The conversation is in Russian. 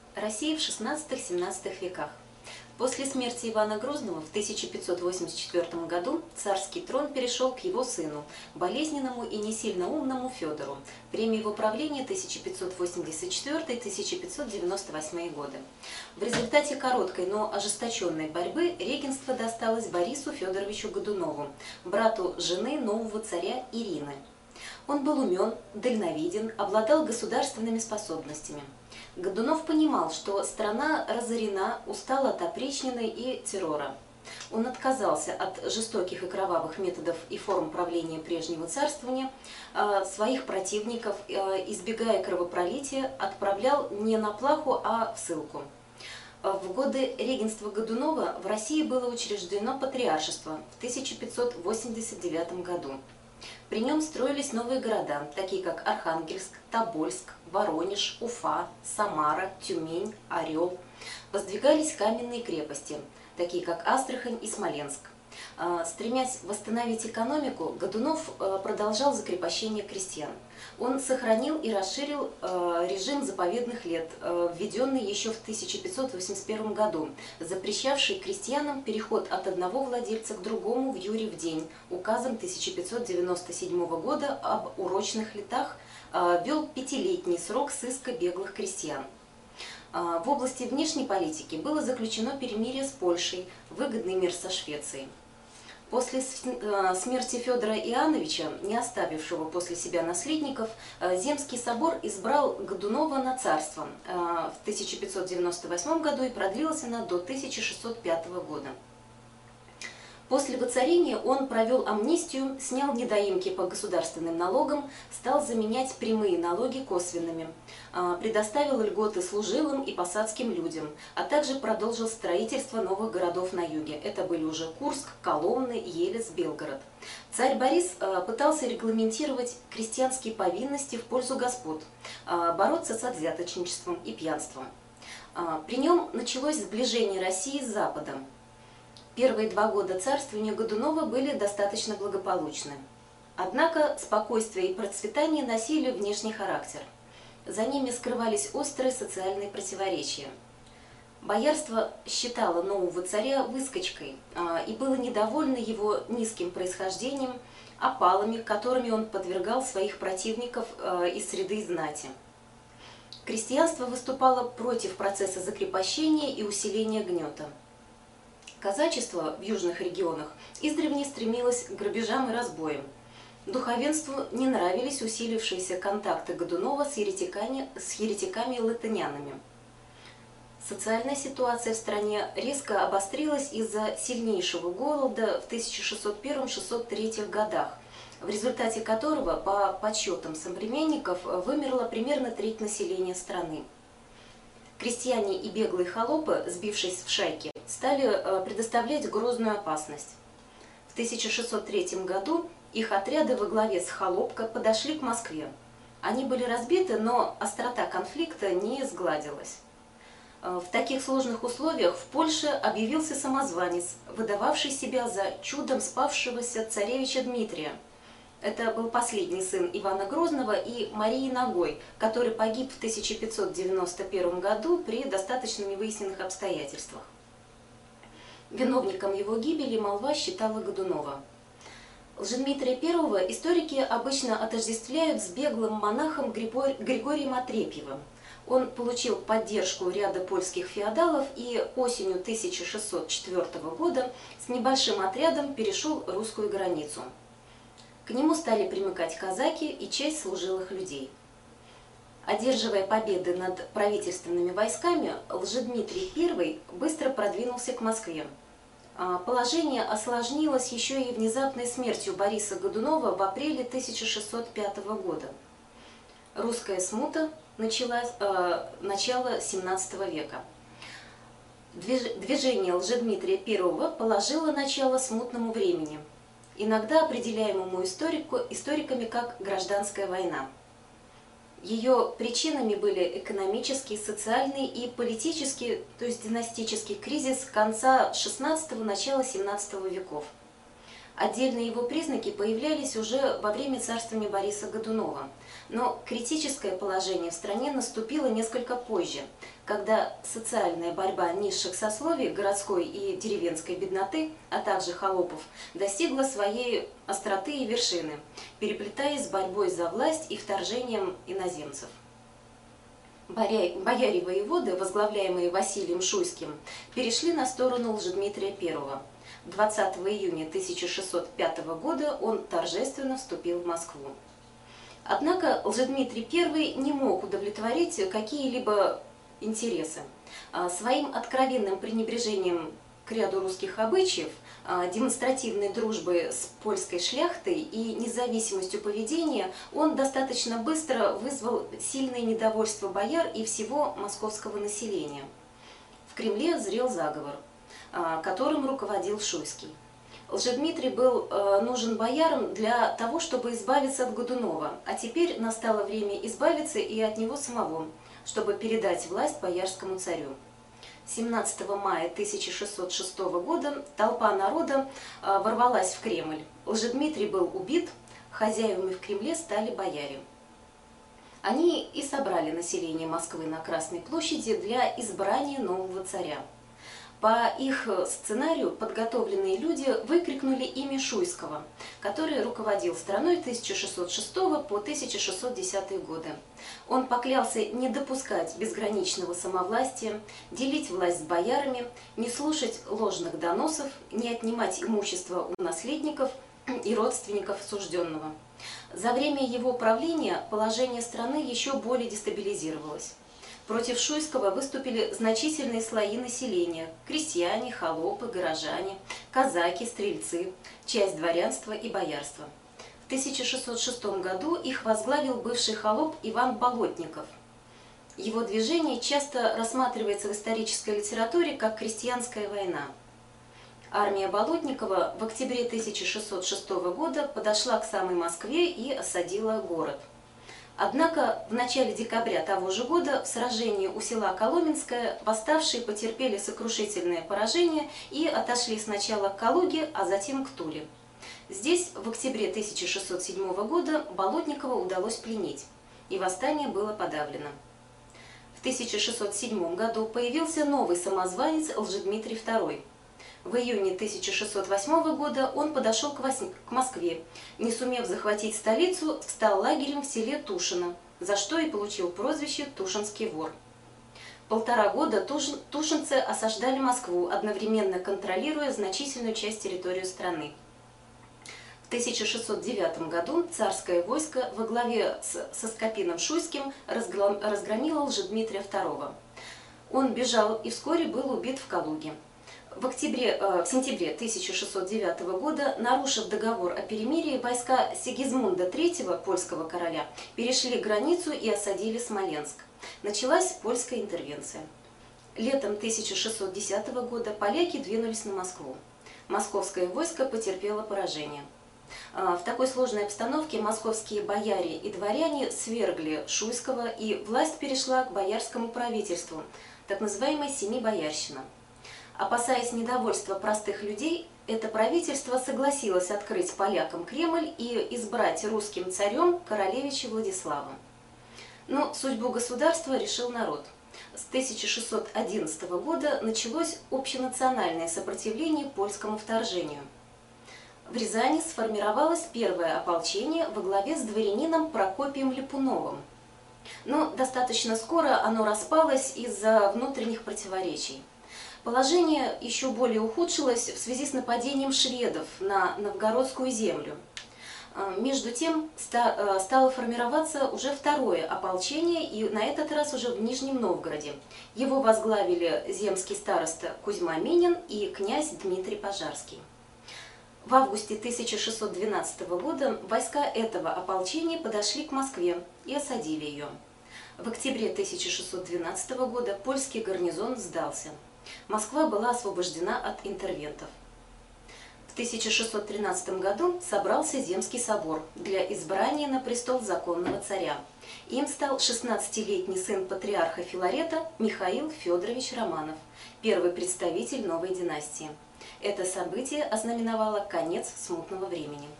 Россия в XVI-XVII веках. После смерти Ивана Грозного в 1584 году царский трон перешел к его сыну, болезненному и не сильно умному Федору. Время его правления 1584-1598 годы. В результате короткой, но ожесточенной борьбы регенство досталось Борису Федоровичу Годунову, брату жены нового царя Ирины. Он был умен, дальновиден, обладал государственными способностями. Годунов понимал, что страна разорена, устала от опричнины и террора. Он отказался от жестоких и кровавых методов и форм правления прежнего царствования, своих противников, избегая кровопролития, отправлял не на плаху, а в ссылку. В годы регенства Годунова в России было учреждено патриаршество в 1589 году. При нем строились новые города, такие как Архангельск, Тобольск, Воронеж, Уфа, Самара, Тюмень, Орел. Воздвигались каменные крепости, такие как Астрахань и Смоленск. Стремясь восстановить экономику, Годунов продолжал закрепощение крестьян. Он сохранил и расширил режим заповедных лет, введенный еще в 1581 году, запрещавший крестьянам переход от одного владельца к другому в юре в день. Указом 1597 года об урочных летах ввел 5-летний срок сыска беглых крестьян. В области внешней политики было заключено перемирие с Польшей, выгодный мир со Швецией. После смерти Федора Иоанновича, не оставившего после себя наследников, Земский собор избрал Годунова на царство в 1598 году и продлилось оно до 1605 года. После воцарения он провел амнистию, снял недоимки по государственным налогам, стал заменять прямые налоги косвенными, предоставил льготы служилым и посадским людям, а также продолжил строительство новых городов на юге. Это были уже Курск, Коломны, Елец, Белгород. Царь Борис пытался регламентировать крестьянские повинности в пользу господ, бороться с взяточничеством и пьянством. При нем началось сближение России с Западом. Первые 2 года царствования Годунова были достаточно благополучны. Однако спокойствие и процветание носили внешний характер. За ними скрывались острые социальные противоречия. Боярство считало нового царя выскочкой и было недовольно его низким происхождением, опалами, которыми он подвергал своих противников из среды знати. Крестьянство выступало против процесса закрепощения и усиления гнета. Казачество в южных регионах издревле стремилось к грабежам и разбоям. Духовенству не нравились усилившиеся контакты Годунова с еретиками и латынянами. Социальная ситуация в стране резко обострилась из-за сильнейшего голода в 1601-1603 годах, в результате которого, по подсчетам современников, вымерло примерно треть населения страны. Крестьяне и беглые холопы, сбившись в шайки, стали предоставлять грозную опасность. В 1603 году их отряды во главе с Холопко подошли к Москве. Они были разбиты, но острота конфликта не сгладилась. В таких сложных условиях в Польше объявился самозванец, выдававший себя за чудом спавшегося царевича Дмитрия. Это был последний сын Ивана Грозного и Марии Ногой, который погиб в 1591 году при достаточно невыясненных обстоятельствах. Виновником его гибели молва считала Годунова. Лжедмитрия I историки обычно отождествляют с беглым монахом Григорием Отрепьевым. Он получил поддержку ряда польских феодалов и осенью 1604 года с небольшим отрядом перешел русскую границу. К нему стали примыкать казаки и часть служилых людей. Одерживая победы над правительственными войсками, Лжедмитрий I быстро продвинулся к Москве. Положение осложнилось еще и внезапной смертью Бориса Годунова в апреле 1605 года. Русская смута началась начала XVII века. Движение Лжедмитрия I положило начало смутному времени, иногда определяемому историками как гражданская война. Ее причинами были экономический, социальный и политический, то есть династический кризис конца XVI – начала XVII веков. Отдельные его признаки появлялись уже во время царствования Бориса Годунова, но критическое положение в стране наступило несколько позже, когда социальная борьба низших сословий, городской и деревенской бедноты, а также холопов, достигла своей остроты и вершины, переплетаясь с борьбой за власть и вторжением иноземцев. Бояре-воеводы, возглавляемые Василием Шуйским, перешли на сторону Лжедмитрия I. 20 июня 1605 года он торжественно вступил в Москву. Однако Лжедмитрий I не мог удовлетворить какие-либо интересы. Своим откровенным пренебрежением к ряду русских обычаев, демонстративной дружбой с польской шляхтой и независимостью поведения он достаточно быстро вызвал сильное недовольство бояр и всего московского населения. В Кремле зрел заговор, которым руководил Шуйский. Лжедмитрий был нужен боярам для того, чтобы избавиться от Годунова, а теперь настало время избавиться и от него самого, чтобы передать власть боярскому царю. 17 мая 1606 года толпа народа ворвалась в Кремль. Лжедмитрий был убит, хозяевами в Кремле стали бояре. Они и собрали население Москвы на Красной площади для избрания нового царя. По их сценарию подготовленные люди выкрикнули имя Шуйского, который руководил страной 1606 по 1610 годы. Он поклялся не допускать безграничного самовластия, делить власть с боярами, не слушать ложных доносов, не отнимать имущество у наследников и родственников осужденного. За время его правления положение страны еще более дестабилизировалось. Против Шуйского выступили значительные слои населения – крестьяне, холопы, горожане, казаки, стрельцы, часть дворянства и боярства. В 1606 году их возглавил бывший холоп Иван Болотников. Его движение часто рассматривается в исторической литературе как крестьянская война. Армия Болотникова в октябре 1606 года подошла к самой Москве и осадила город. Однако в начале декабря того же года в сражении у села Коломенское восставшие потерпели сокрушительное поражение и отошли сначала к Калуге, а затем к Туле. Здесь в октябре 1607 года Болотникова удалось пленить, и восстание было подавлено. В 1607 году появился новый самозванец Лжедмитрий II. В июне 1608 года он подошел к Москве, не сумев захватить столицу, встал лагерем в селе Тушино, за что и получил прозвище «Тушинский вор». 1,5 года тушинцы осаждали Москву, одновременно контролируя значительную часть территории страны. В 1609 году царское войско во главе со Скопином Шуйским разгромило Лжедмитрия II. Он бежал и вскоре был убит в Калуге. В сентябре 1609 года, нарушив договор о перемирии, войска Сигизмунда III, польского короля, перешли границу и осадили Смоленск. Началась польская интервенция. Летом 1610 года поляки двинулись на Москву. Московское войско потерпело поражение. В такой сложной обстановке московские бояре и дворяне свергли Шуйского, и власть перешла к боярскому правительству, так называемая Семибоярщина. Опасаясь недовольства простых людей, это правительство согласилось открыть полякам Кремль и избрать русским царем королевича Владислава. Но судьбу государства решил народ. С 1611 года началось общенациональное сопротивление польскому вторжению. В Рязани сформировалось первое ополчение во главе с дворянином Прокопием Липуновым. Но достаточно скоро оно распалось из-за внутренних противоречий. Положение еще более ухудшилось в связи с нападением шведов на новгородскую землю. Между тем стало формироваться уже второе ополчение, и на этот раз уже в Нижнем Новгороде. Его возглавили земский староста Кузьма Минин и князь Дмитрий Пожарский. В августе 1612 года войска этого ополчения подошли к Москве и осадили ее. В октябре 1612 года польский гарнизон сдался. Москва была освобождена от интервентов. В 1613 году собрался Земский собор для избрания на престол законного царя. Им стал 16-летний сын патриарха Филарета Михаил Федорович Романов, первый представитель новой династии. Это событие ознаменовало конец смутного времени.